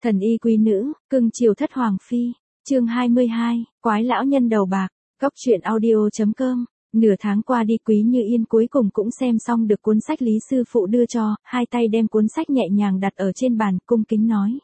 Thần y quý nữ, cưng chiều thất hoàng phi. Chương 22, quái lão nhân đầu bạc. Góc truyện audio.com. Nửa tháng qua đi, Quý Như Yên cuối cùng cũng xem xong được cuốn sách Lý sư phụ đưa cho, hai tay đem cuốn sách nhẹ nhàng đặt ở trên bàn, cung kính nói: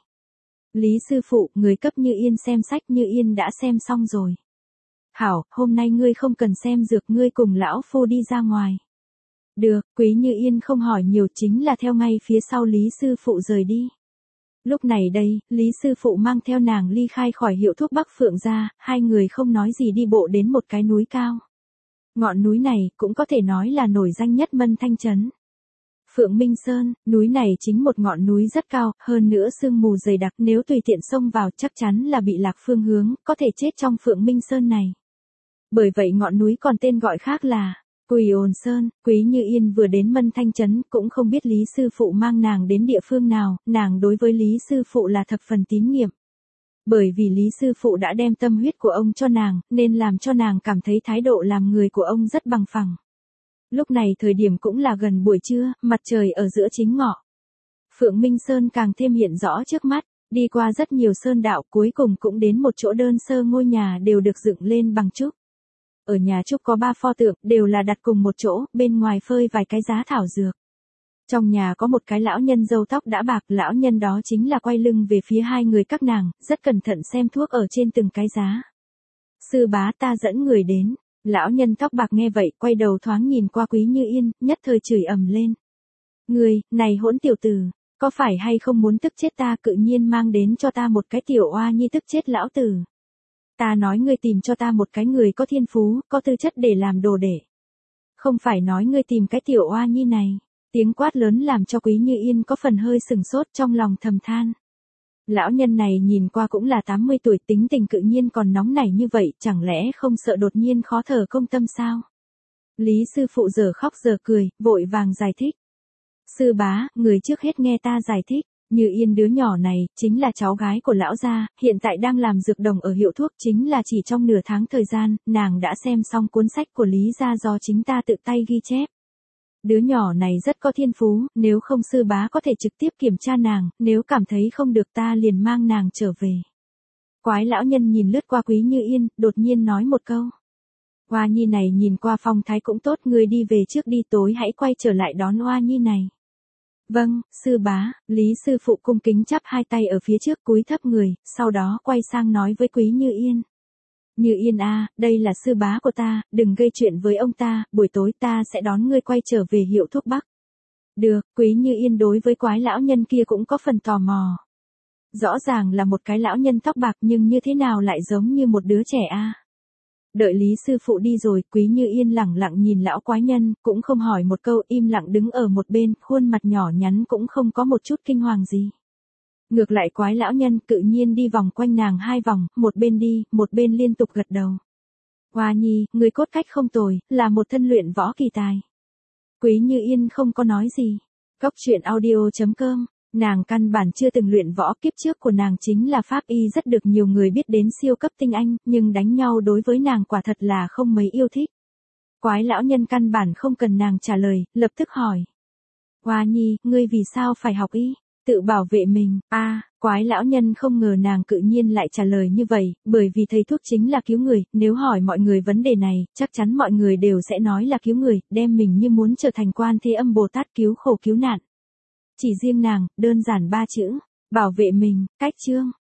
Lý sư phụ, người cấp Như Yên xem sách, Như Yên đã xem xong rồi. Hảo, hôm nay ngươi không cần xem dược, ngươi cùng lão phu đi ra ngoài. Được, Quý Như Yên không hỏi nhiều, chính là theo ngay phía sau Lý sư phụ rời đi. Lúc này đây, Lý sư phụ mang theo nàng ly khai khỏi hiệu thuốc Bắc Phượng ra, hai người không nói gì đi bộ đến một cái núi cao. Ngọn núi này cũng có thể nói là nổi danh nhất Mân Thanh trấn. Phượng Minh Sơn, núi này chính một ngọn núi rất cao, hơn nữa sương mù dày đặc, nếu tùy tiện xông vào chắc chắn là bị lạc phương hướng, có thể chết trong Phượng Minh Sơn này. Bởi vậy ngọn núi còn tên gọi khác là Quỳ Ồn Sơn. Quý Như Yên vừa đến Mân Thanh trấn cũng không biết Lý sư phụ mang nàng đến địa phương nào, nàng đối với Lý sư phụ là thập phần tín nhiệm. Bởi vì Lý sư phụ đã đem tâm huyết của ông cho nàng, nên làm cho nàng cảm thấy thái độ làm người của ông rất bằng phẳng. Lúc này thời điểm cũng là gần buổi trưa, mặt trời ở giữa chính ngọ. Phượng Minh Sơn càng thêm hiện rõ trước mắt, đi qua rất nhiều sơn đạo, cuối cùng cũng đến một chỗ đơn sơ, ngôi nhà đều được dựng lên bằng trúc. Ở nhà trúc có 3 pho tượng, đều là đặt cùng một chỗ, bên ngoài phơi vài cái giá thảo dược. Trong nhà có một cái lão nhân râu tóc đã bạc, lão nhân đó chính là quay lưng về phía hai người các nàng, rất cẩn thận xem thuốc ở trên từng cái giá. Sư bá, ta dẫn người đến. Lão nhân tóc bạc nghe vậy, quay đầu thoáng nhìn qua Quý Như Yên, nhất thời chửi ầm lên. Người, này hỗn tiểu tử, có phải hay không muốn tức chết ta, cự nhiên mang đến cho ta một cái tiểu oa nhi tức chết lão tử. Ta nói ngươi tìm cho ta một cái người có thiên phú, có tư chất để làm đồ đệ. Không phải nói ngươi tìm cái tiểu oa nhi này. Tiếng quát lớn làm cho Quý Như Yên có phần hơi sừng sốt, trong lòng thầm than. Lão nhân này nhìn qua cũng là 80 tuổi, tính tình cự nhiên còn nóng nảy như vậy, chẳng lẽ không sợ đột nhiên khó thở công tâm sao? Lý sư phụ giờ khóc giờ cười, vội vàng giải thích. Sư bá, người trước hết nghe ta giải thích. Như Yên đứa nhỏ này, chính là cháu gái của lão gia, hiện tại đang làm dược đồng ở hiệu thuốc, chính là chỉ trong nửa tháng thời gian, nàng đã xem xong cuốn sách của Lý gia do chính ta tự tay ghi chép. Đứa nhỏ này rất có thiên phú, nếu không sư bá có thể trực tiếp kiểm tra nàng, nếu cảm thấy không được ta liền mang nàng trở về. Quái lão nhân nhìn lướt qua Quý Như Yên, đột nhiên nói một câu. Oa nhi này nhìn qua phong thái cũng tốt, ngươi đi về trước đi, tối hãy quay trở lại đón oa nhi này. Vâng, sư bá. Lý sư phụ cung kính chắp hai tay ở phía trước, cúi thấp người, sau đó quay sang nói với Quý Như Yên. Như Yên a, đây là sư bá của ta, đừng gây chuyện với ông ta, buổi tối ta sẽ đón ngươi quay trở về hiệu thuốc Bắc. Được, Quý Như Yên đối với quái lão nhân kia cũng có phần tò mò. Rõ ràng là một cái lão nhân tóc bạc nhưng như thế nào lại giống như một đứa trẻ a. Đợi Lý sư phụ đi rồi, Quý Như Yên lẳng lặng nhìn lão quái nhân, cũng không hỏi một câu, im lặng đứng ở một bên, khuôn mặt nhỏ nhắn cũng không có một chút kinh hoàng gì. Ngược lại quái lão nhân cự nhiên đi vòng quanh nàng 2 vòng, một bên đi, một bên liên tục gật đầu. Hoa nhi, người cốt cách không tồi, là một thân luyện võ kỳ tài. Quý Như Yên không có nói gì. Góc truyện audio.com, nàng căn bản chưa từng luyện võ, kiếp trước của nàng chính là pháp y rất được nhiều người biết đến siêu cấp tinh anh, nhưng đánh nhau đối với nàng quả thật là không mấy yêu thích. Quái lão nhân căn bản không cần nàng trả lời, lập tức hỏi. Hoa nhi, ngươi vì sao phải học y? Tự bảo vệ mình. Quái lão nhân không ngờ nàng cự nhiên lại trả lời như vậy, bởi vì thầy thuốc chính là cứu người, nếu hỏi mọi người vấn đề này, chắc chắn mọi người đều sẽ nói là cứu người, đem mình như muốn trở thành Quan Thế Âm Bồ Tát cứu khổ cứu nạn. Chỉ riêng nàng, đơn giản 3 chữ, bảo vệ mình, cách chương.